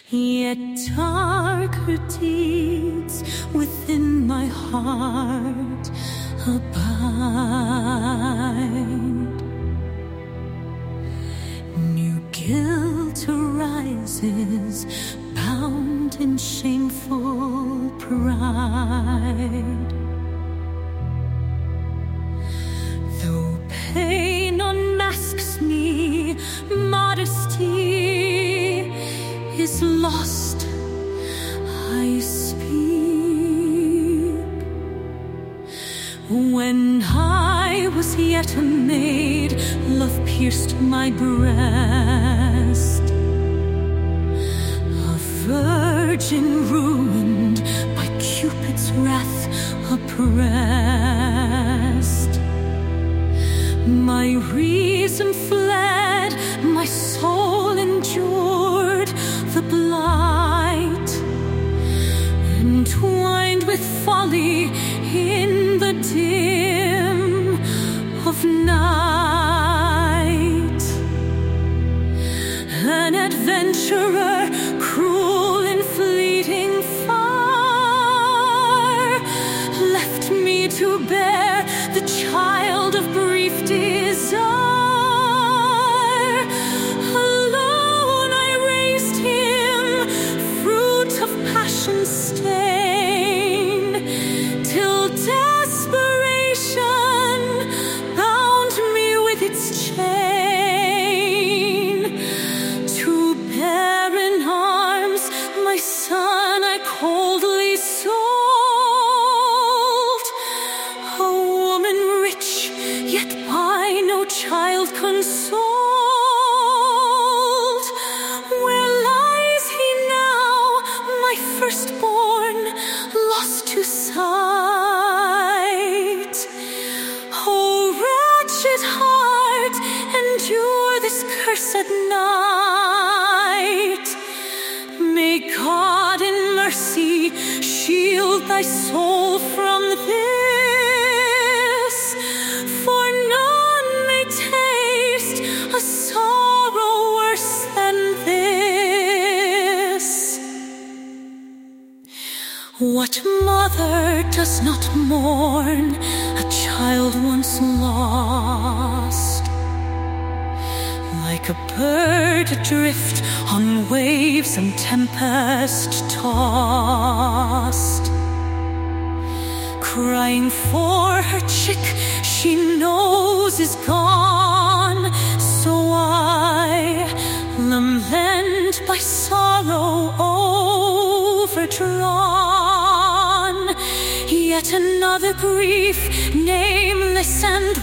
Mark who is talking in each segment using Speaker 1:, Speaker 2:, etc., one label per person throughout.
Speaker 1: Yet darker deeds within my heart abide. New guilt arises, bound in shameful pride. Though pain unmasks me, modesty is lost, I speak. When I was yet a maid, love pierced my breast. A virgin ruined, by Cupid's wrath oppressed. My reason fled, my soul endured the blight, entwined with folly in the dim of night. An adventurer, cruel and fleeting far, left me to bear the child of brief desire. Alone I raised him, fruit of passion's stain, till desperation bound me with its chain. To bear in arms my son I coldly sold, a woman rich, yet by no child consoled. Where lies he now, my firstborn, lost to sight? Oh, wretched heart, endure this cursed night. May God in mercy shield thy soul from this, for none may taste a sorrow worse than this. What mother does not mourn a child once lost? Like a bird adrift on waves and tempest tossed, crying for her chick she knows is gone. So I, lament by sorrow overdrawn, yet another grief, nameless and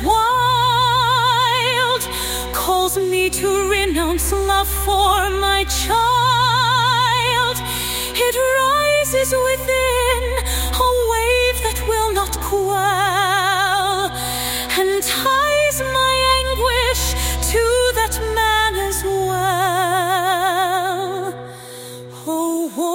Speaker 1: wild, calls me to renounce love for my child. It rises within, a wave that will not quell, and ties my anguish to that man as well. Oh,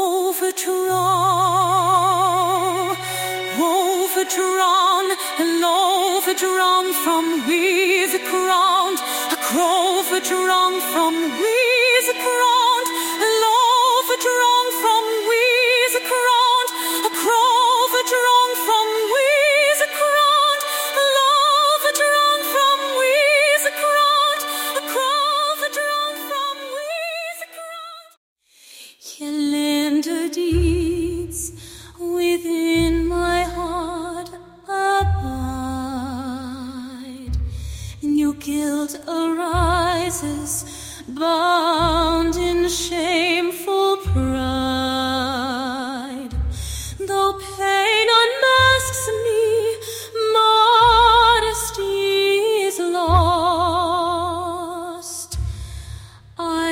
Speaker 1: overdrawn and overdrawn from we the ground, a grove overdrawn from we the ground, and overdrawn from we the ground, a grove overdrawn from we the ground, and overdrawn from we the ground, a grove overdrawn from we the ground. Yelanda deeds within my heart abide. New guilt arises, bound in shameful pride. Though pain unmasks me, modesty is lost, I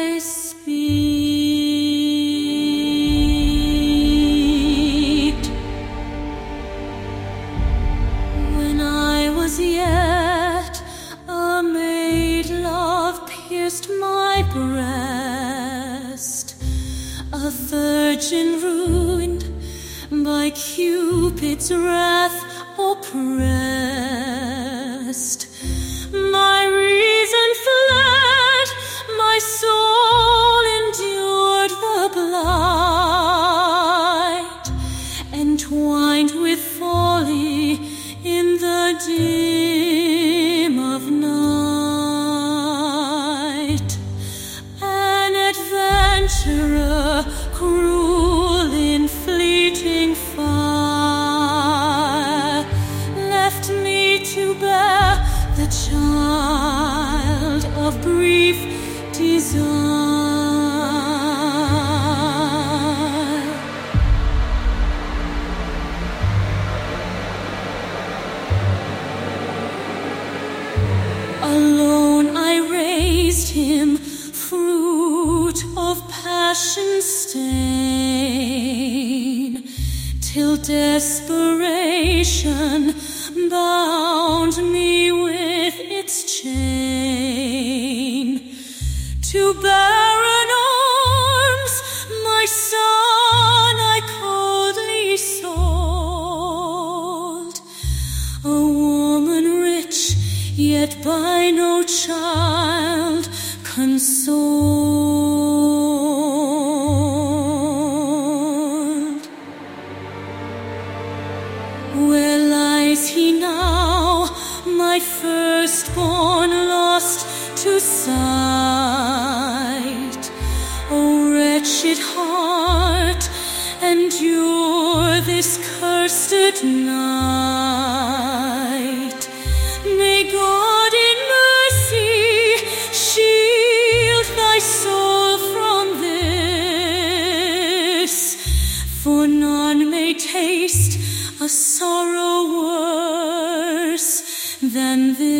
Speaker 1: speak. When I was yet a maid, love pierced my breast. A virgin ruined, by Cupid's wrath oppressed. My reason fled, my soul endured the blight. torturer, cruel in fleeting fire, left me to bear the child of brief desire. Alone I raised him, fruit of passion's stain, till desperation bound me with its chain. To barren arms my son I coldly sold, a woman rich, yet by no child consoled. Where lies he now, my firstborn lost to sight? O wretched heart, endure this cursed night. May God in mercy shield thy soul from this, for none may taste a sorrow worse than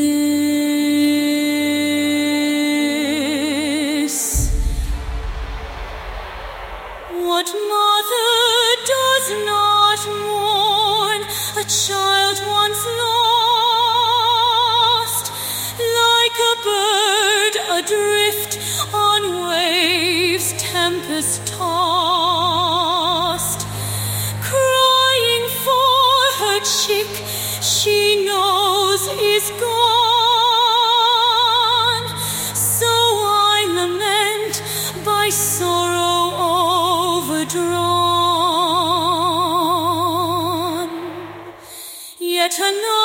Speaker 1: this. What mother does not mourn a child once lost, like a bird adrift on waves tempest-tossed, crying for her chick she knows is gone? So I lament by sorrow overdrawn. Yet another